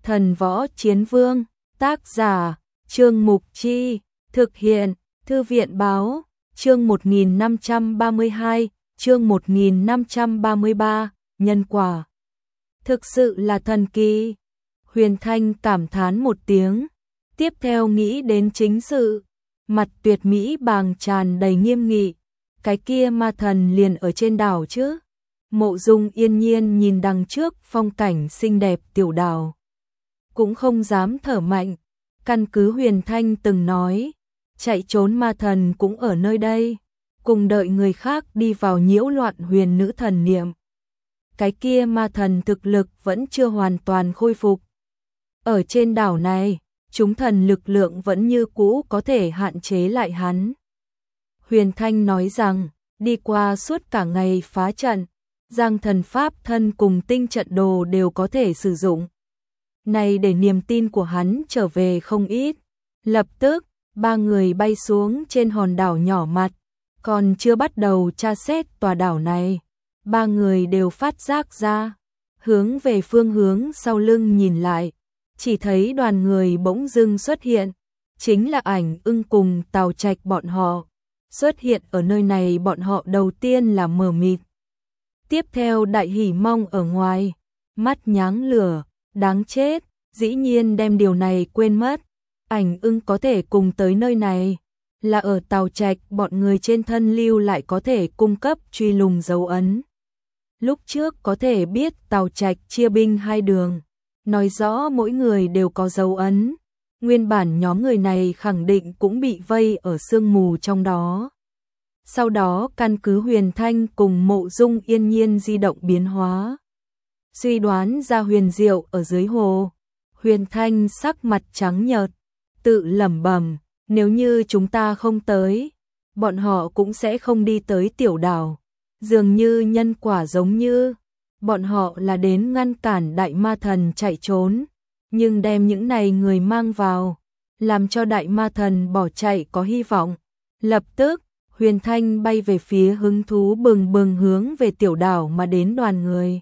Thần Võ Chiến Vương, tác giả, Trương Mục Chi, thực hiện, Thư viện Báo, chương 1532, chương 1533, nhân quả. Thực sự là thần kỳ. Huyền Thanh cảm thán một tiếng, tiếp theo nghĩ đến chính sự, mặt tuyệt mỹ bàng tràn đầy nghiêm nghị, cái kia ma thần liền ở trên đảo chứ. Mộ Dung yên nhiên nhìn đằng trước phong cảnh xinh đẹp tiểu đảo, cũng không dám thở mạnh, căn cứ Huyền Thanh từng nói, chạy trốn ma thần cũng ở nơi đây, cùng đợi người khác đi vào nhiễu loạn huyền nữ thần niệm. Cái kia ma thần thực lực vẫn chưa hoàn toàn khôi phục. Ở trên đảo này, chúng thần lực lượng vẫn như cũ có thể hạn chế lại hắn. Huyền Thanh nói rằng, đi qua suốt cả ngày phá trận, Giang thần pháp thân cùng tinh trận đồ đều có thể sử dụng. Này để niềm tin của hắn trở về không ít. Lập tức, ba người bay xuống trên hòn đảo nhỏ mặt, còn chưa bắt đầu tra xét tòa đảo này. Ba người đều phát giác ra, hướng về phương hướng sau lưng nhìn lại, chỉ thấy đoàn người bỗng dưng xuất hiện, chính là Ảnh Ưng cùng Tào Trạch bọn họ. Xuất hiện ở nơi này bọn họ đầu tiên là mờ mịt. Tiếp theo Đại Hỉ Mong ở ngoài, mắt nháng lửa, đáng chết, dĩ nhiên đem điều này quên mất. Ảnh Ưng có thể cùng tới nơi này, là ở Tào Trạch bọn người trên thân lưu lại có thể cung cấp truy lùng dấu ấn. Lúc trước có thể biết Tào Trạch chia binh hai đường, nói rõ mỗi người đều có dấu ấn. Nguyên bản nhóm người này khẳng định cũng bị vây ở sương mù trong đó. Sau đó căn cứ Huyền Thanh cùng Mộ Dung yên nhiên di động biến hóa, suy đoán ra huyền diệu ở dưới hồ. Huyền Thanh sắc mặt trắng nhợt, tự lẩm bẩm, nếu như chúng ta không tới, bọn họ cũng sẽ không đi tới tiểu đảo. Dường như nhân quả giống như, bọn họ là đến ngăn cản đại ma thần chạy trốn, nhưng đem những này người mang vào, làm cho đại ma thần bỏ chạy có hy vọng. Lập tức, Huyền Thanh bay về phía hứng thú bừng bừng hướng về tiểu đảo mà đến đoàn người.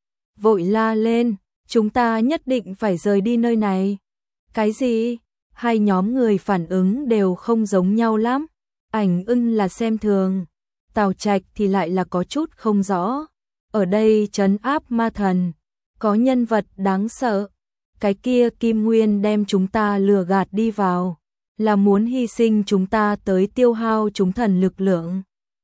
Vội la lên, chúng ta nhất định phải rời đi nơi này. Cái gì? Hai nhóm người phản ứng đều không giống nhau lắm. Ảnh Ưng là xem thường, Tào Trạch thì lại là có chút không rõ. Ở đây trấn áp ma thần, có nhân vật đáng sợ. Cái kia Kim Nguyên đem chúng ta lừa gạt đi vào, là muốn hy sinh chúng ta tới tiêu hao chúng thần lực lượng.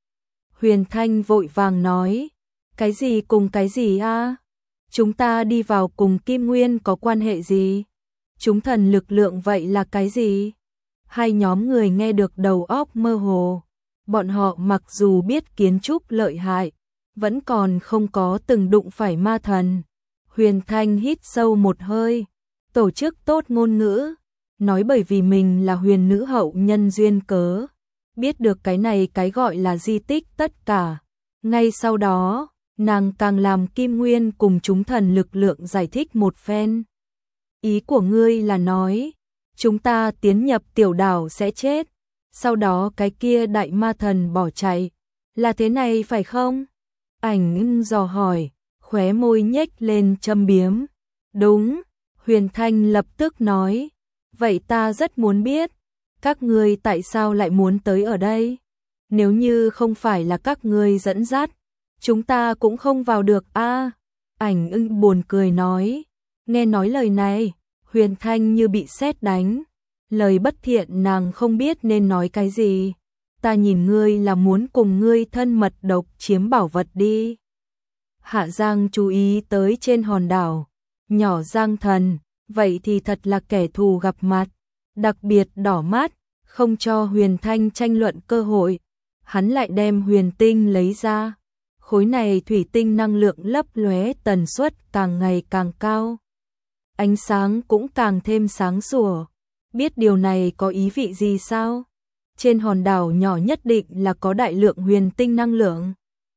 Huyền Thanh vội vàng nói, cái gì cùng cái gì a? Chúng ta đi vào cùng Kim Nguyên có quan hệ gì? Chúng thần lực lượng vậy là cái gì? Hai nhóm người nghe được đầu óc mơ hồ. Bọn họ mặc dù biết kiến trúc lợi hại, vẫn còn không có từng đụng phải ma thần. Huyền Thanh hít sâu một hơi, tổ chức tốt ngôn ngữ, nói bởi vì mình là huyền nữ hậu nhân duyên cớ, biết được cái này cái gọi là di tích tất cả. Ngay sau đó, nàng càng làm Kim Nguyên cùng chúng thần lực lượng giải thích một phen. Ý của ngươi là nói, chúng ta tiến nhập tiểu đảo sẽ chết, sau đó cái kia đại ma thần bỏ chạy, là thế này phải không? Ảnh Ưng dò hỏi, khóe môi nhếch lên châm biếm. Đúng, Huyền Thanh lập tức nói, vậy ta rất muốn biết, các ngươi tại sao lại muốn tới ở đây? Nếu như không phải là các ngươi dẫn dắt, chúng ta cũng không vào được a. Ảnh Ưng buồn cười nói, nghe nói lời này, Huyền Thanh như bị sét đánh. Lời bất thiện nàng không biết nên nói cái gì. Ta nhìn ngươi là muốn cùng ngươi thân mật độc chiếm bảo vật đi. Hạ Giang chú ý tới trên hòn đảo, nhỏ Giang thần, vậy thì thật là kẻ thù gặp mặt, đặc biệt đỏ mắt, không cho Huyền Thanh tranh luận cơ hội. Hắn lại đem huyền tinh lấy ra. Khối này thủy tinh năng lượng lấp lóe tần suất càng ngày càng cao. Ánh sáng cũng càng thêm sáng sủa. Biết điều này có ý vị gì sao? Trên hòn đảo nhỏ nhất định là có đại lượng huyền tinh năng lượng.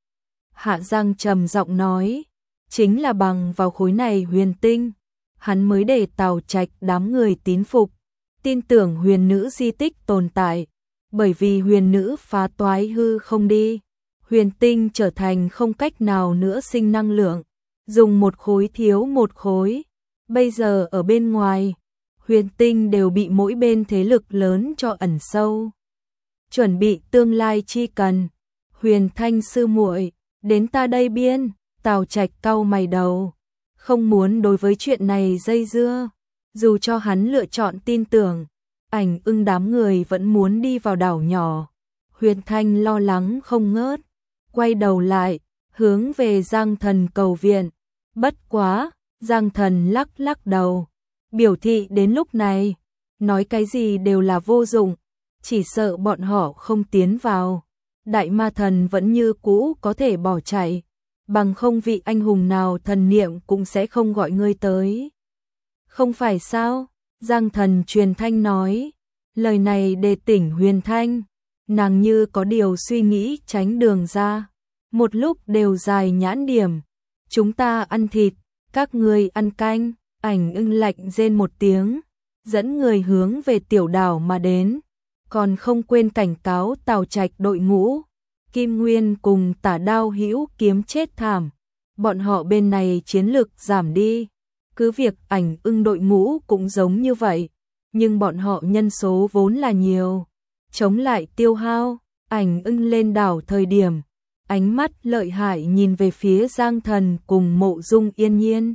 Hạ Giang trầm giọng nói, chính là bằng vào khối này huyền tinh, hắn mới để Tào Trạch đám người tín phục, tin tưởng huyền nữ di tích tồn tại, bởi vì huyền nữ phá toái hư không đi, huyền tinh trở thành không cách nào nữa sinh năng lượng, dùng một khối thiếu một khối, Bây giờ ở bên ngoài, huyền tinh đều bị mỗi bên thế lực lớn cho ẩn sâu. Chuẩn bị tương lai chi cần. Huyền Thanh sư muội, đến ta đây biên. Tào Trạch cau mày đầu, không muốn đối với chuyện này dây dưa. Dù cho hắn lựa chọn tin tưởng, Ảnh Ưng đám người vẫn muốn đi vào đảo nhỏ. Huyền Thanh lo lắng không ngớt, quay đầu lại, hướng về Giang Thần cầu viện. Bất quá, Giang Thần lắc lắc đầu, biểu thị đến lúc này, nói cái gì đều là vô dụng, chỉ sợ bọn họ không tiến vào. Đại ma thần vẫn như cũ có thể bỏ chạy, bằng không vị anh hùng nào thần niệm cũng sẽ không gọi ngươi tới. Không phải sao? Giang Thần truyền thanh nói, lời này đề tỉnh Huyền Thanh, nàng như có điều suy nghĩ tránh đường ra, một lúc đều dài nhãn điểm, chúng ta ăn thịt, các ngươi ăn canh. Ảnh Ưng lạnh rên một tiếng, dẫn người hướng về tiểu đảo mà đến, còn không quên cảnh cáo Tào Trạch đội ngũ. Kim Nguyên cùng Tả Đao Hữu kiếm chết thảm, bọn họ bên này chiến lực giảm đi. Cứ việc Ảnh Ưng đội ngũ cũng giống như vậy, nhưng bọn họ nhân số vốn là nhiều, chống lại tiêu hao. Ảnh Ưng lên đảo thời điểm, ánh mắt lợi hại nhìn về phía Giang Thần cùng Mộ Dung Yên Nhiên.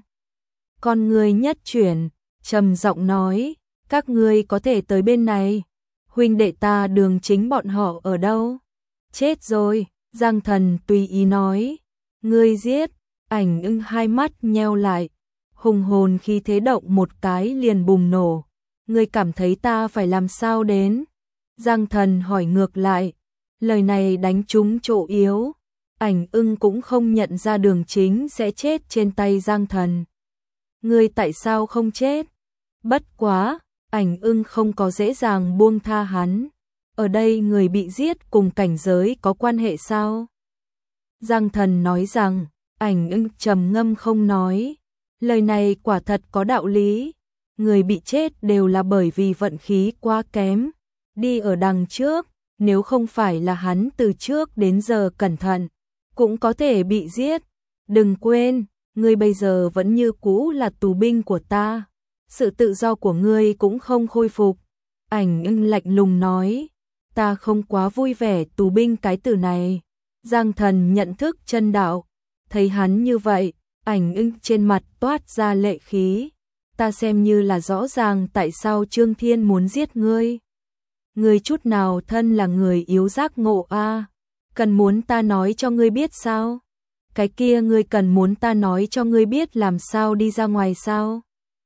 Con người nhất chuyển, trầm giọng nói, các ngươi có thể tới bên này. Huynh đệ ta Đường Chính bọn họ ở đâu? Chết rồi, Giang Thần tùy ý nói. Ngươi giết. Ảnh Ưng hai mắt nheo lại, hùng hồn khi thế động một cái liền bùng nổ. Ngươi cảm thấy ta phải làm sao đến? Giang Thần hỏi ngược lại, lời này đánh trúng chỗ yếu. Ảnh Ưng cũng không nhận ra Đường Chính sẽ chết trên tay Giang Thần. Ngươi tại sao không chết? Bất quá, Ảnh Ưng không có dễ dàng buông tha hắn. Ở đây người bị giết cùng cảnh giới có quan hệ sao? Giang Thần nói rằng, Ảnh Ưng trầm ngâm không nói. Lời này quả thật có đạo lý. Người bị chết đều là bởi vì vận khí quá kém. Đi ở đằng trước, nếu không phải là hắn từ trước đến giờ cẩn thận, cũng có thể bị giết. Đừng quên, ngươi bây giờ vẫn như cũ là tù binh của ta. Sự tự do của ngươi cũng không khôi phục. Ảnh Ưng lạnh lùng nói, ta không quá vui vẻ tù binh cái từ này. Giang Thần nhận thức chân đạo, thấy hắn như vậy, Ảnh Ưng trên mặt toát ra lệ khí. Ta xem như là rõ ràng tại sao Trương Thiên muốn giết ngươi. Ngươi chút nào thân là người yếu giác ngộ a? Cần muốn ta nói cho ngươi biết sao? Cái kia ngươi cần muốn ta nói cho ngươi biết làm sao đi ra ngoài sao?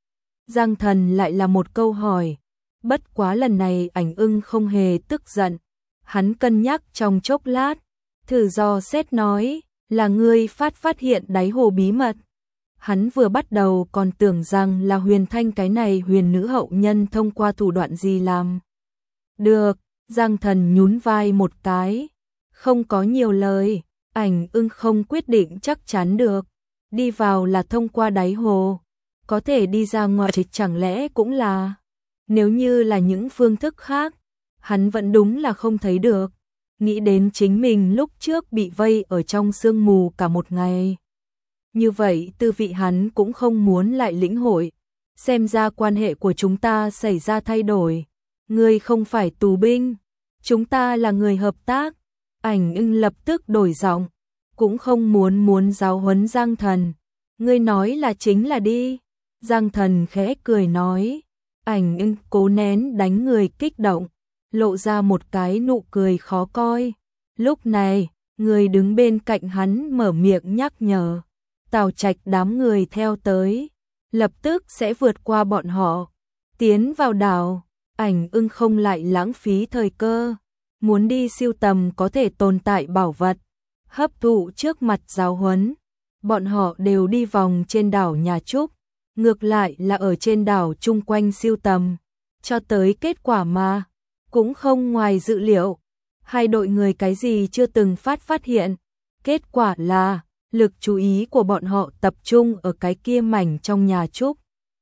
Giang Thần lại là một câu hỏi. Bất quá lần này Ảnh Ưng không hề tức giận. Hắn cân nhắc trong chốc lát, thử dò xét nói, là ngươi phát hiện đáy hồ bí mật. Hắn vừa bắt đầu còn tưởng rằng là Huyền Thanh cái này huyền nữ hậu nhân thông qua thủ đoạn gì làm. Được, Giang Thần nhún vai một cái, không có nhiều lời. Ảnh Ưng không quyết định chắc chắn được. Đi vào là thông qua đáy hồ, có thể đi ra ngoài chẳng lẽ cũng là. Nếu như là những phương thức khác, hắn vẫn đúng là không thấy được. Nghĩ đến chính mình lúc trước bị vây ở trong sương mù cả một ngày. Như vậy tư vị hắn cũng không muốn lại lĩnh hội. Xem ra quan hệ của chúng ta xảy ra thay đổi. Ngươi không phải tù binh, chúng ta là người hợp tác. Ảnh Ưng lập tức đổi giọng, cũng không muốn giáo huấn Giang Thần. Ngươi nói là chính là đi. Giang Thần khẽ cười nói. Ảnh Ưng cố nén đánh người kích động, lộ ra một cái nụ cười khó coi. Lúc này, người đứng bên cạnh hắn mở miệng nhắc nhở. Tào Trạch đám người theo tới, lập tức sẽ vượt qua bọn họ, tiến vào đảo. Ảnh Ưng không lại lãng phí thời cơ, muốn đi siêu tầm có thể tồn tại bảo vật, hấp thụ trước mặt giáo huấn. Bọn họ đều đi vòng trên đảo Nhà Trúc, ngược lại là ở trên đảo chung quanh siêu tầm, cho tới kết quả mà cũng không ngoài dự liệu. Hai đội người cái gì chưa từng phát hiện, kết quả là lực chú ý của bọn họ tập trung ở cái kia mảnh trong Nhà Trúc.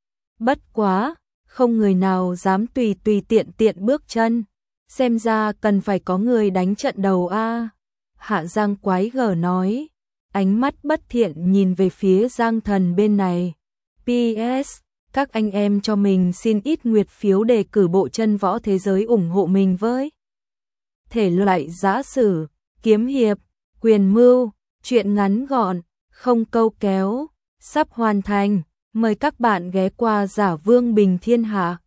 Bất quá, không người nào dám tùy tiện bước chân, xem ra cần phải có người đánh trận đầu a. Hạ Giang quái gở nói, ánh mắt bất thiện nhìn về phía Giang Thần bên này. PS, Các anh em cho mình xin ít nguyệt phiếu đề cử bộ chân võ thế giới ủng hộ mình với. Thể loại giã sử, kiếm hiệp, quyền mưu, truyện ngắn gọn, không câu kéo, sắp hoàn thành. Mời các bạn ghé qua Giả Vương Bình Thiên Hạ.